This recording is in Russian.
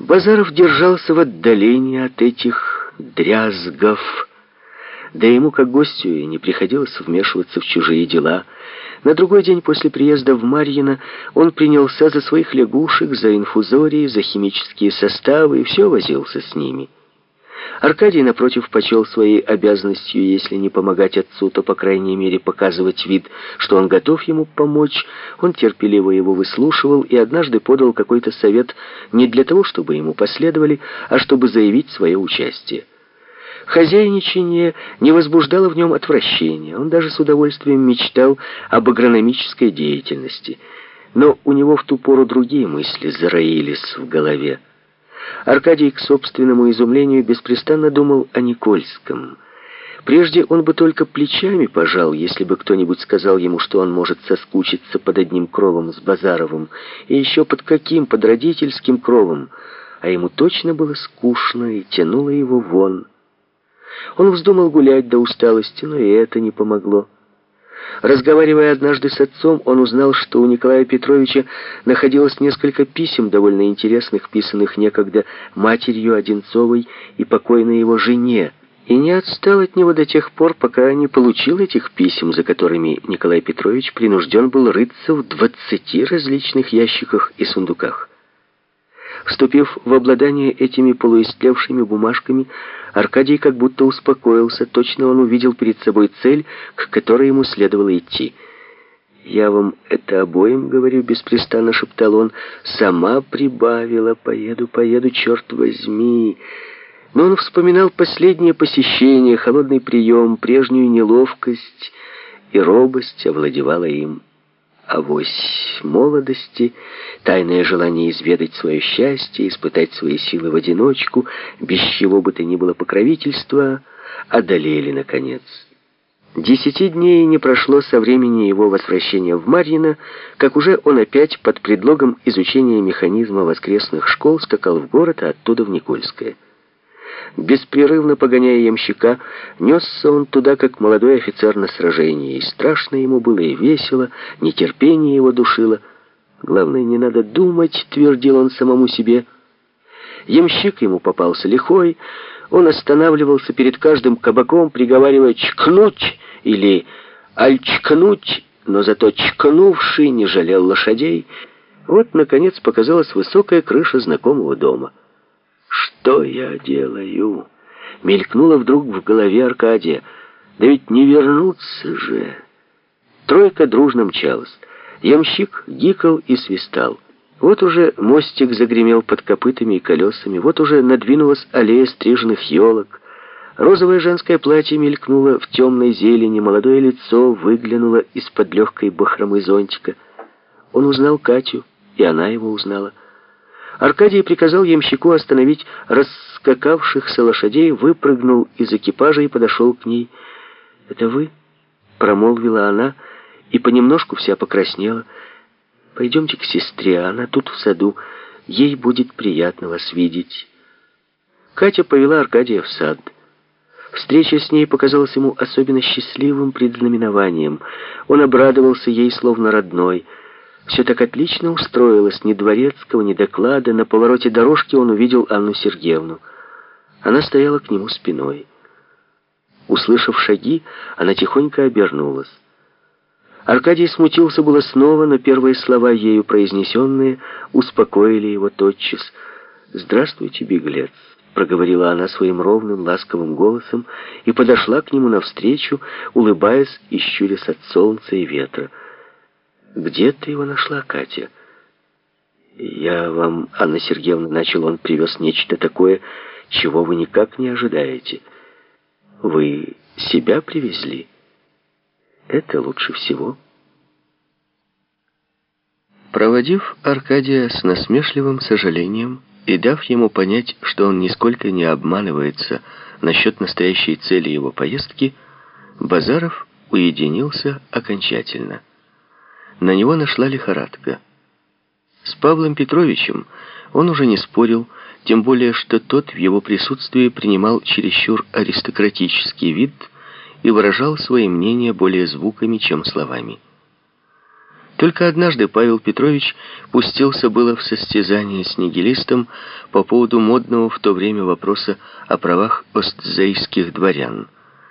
Базаров держался в отдалении от этих дрязгов, да ему, как гостю, и не приходилось вмешиваться в чужие дела. На другой день после приезда в Марьино он принялся за своих лягушек, за инфузории, за химические составы и все возился с ними. Аркадий, напротив, почел своей обязанностью, если не помогать отцу, то, по крайней мере, показывать вид, что он готов ему помочь. Он терпеливо его выслушивал и однажды подал какой-то совет не для того, чтобы ему последовали, а чтобы заявить свое участие. Хозяйничание не возбуждало в нем отвращения. Он даже с удовольствием мечтал об агрономической деятельности. Но у него в ту пору другие мысли зароились в голове. Аркадий, к собственному изумлению, беспрестанно думал о Никольском. Прежде он бы только плечами пожал, если бы кто-нибудь сказал ему, что он может соскучиться под одним кровом с Базаровым. И еще под каким? Под родительским кровом. А ему точно было скучно и тянуло его вон. Он вздумал гулять до усталости, но и это не помогло. Разговаривая однажды с отцом, он узнал, что у Николая Петровича находилось несколько писем, довольно интересных, писанных некогда матерью Одинцовой и покойной его жене, и не отстал от него до тех пор, пока не получил этих писем, за которыми Николай Петрович принужден был рыться в 20 различных ящиках и сундуках. Вступив в обладание этими полуистлевшими бумажками, Аркадий как будто успокоился. Точно он увидел перед собой цель, к которой ему следовало идти. «Я вам это обоим говорю», — беспрестанно шептал он. «Сама прибавила, поеду, черт возьми». Но он вспоминал последнее посещение, холодный прием, прежнюю неловкость, и робость овладевала им. Авось молодости, тайное желание изведать свое счастье, испытать свои силы в одиночку, без чего бы то ни было покровительства, одолели, наконец. 10 дней не прошло со времени его возвращения в Марьино, как уже он опять под предлогом изучения механизма воскресных школ скакал в город, а оттуда в Никольское. Беспрерывно погоняя ямщика, несся он туда, как молодой офицер на сражении, и страшно ему было, и весело, нетерпение его душило. «Главное, не надо думать», — твердил он самому себе. Ямщик ему попался лихой, он останавливался перед каждым кабаком, приговаривая «чкнуть» или «альчкнуть», но зато чкнувший не жалел лошадей. Вот, наконец, показалась высокая крыша знакомого дома. «Что я делаю?» — мелькнуло вдруг в голове Аркадия. «Да ведь не вернуться же!» Тройка дружно мчалась. Ямщик гикал и свистал. Вот уже мостик загремел под копытами и колесами, вот уже надвинулась аллея стриженных елок. Розовое женское платье мелькнуло в темной зелени, молодое лицо выглянуло из-под легкой бахромы зонтика. Он узнал Катю, и она его узнала. Аркадий приказал ямщику остановить расскакавшихся лошадей, выпрыгнул из экипажа и подошел к ней. «Это вы?» — промолвила она, и понемножку вся покраснела. «Пойдемте к сестре, она тут в саду, ей будет приятно вас видеть». Катя повела Аркадия в сад. Встреча с ней показалась ему особенно счастливым предзнаменованием. Он обрадовался ей словно родной. Все так отлично устроилось, ни дворецкого, ни доклада. На повороте дорожки он увидел Анну Сергеевну. Она стояла к нему спиной. Услышав шаги, она тихонько обернулась. Аркадий смутился было снова, но первые слова, ею произнесенные, успокоили его тотчас. «Здравствуйте, беглец», — проговорила она своим ровным, ласковым голосом и подошла к нему навстречу, улыбаясь и щурясь от солнца и ветра. «Где ты его нашла, Катя?» «Я вам, Анна Сергеевна, — начал он, — привез нечто такое, чего вы никак не ожидаете. Вы себя привезли? Это лучше всего». Проводив Аркадия с насмешливым сожалением и дав ему понять, что он нисколько не обманывается насчет настоящей цели его поездки, Базаров уединился окончательно. На него нашла лихорадка. С Павлом Петровичем он уже не спорил, тем более, что тот в его присутствии принимал чересчур аристократический вид и выражал свои мнения более звуками, чем словами. Только однажды Павел Петрович пустился было в состязание с нигилистом по поводу модного в то время вопроса о правах остзейских дворян.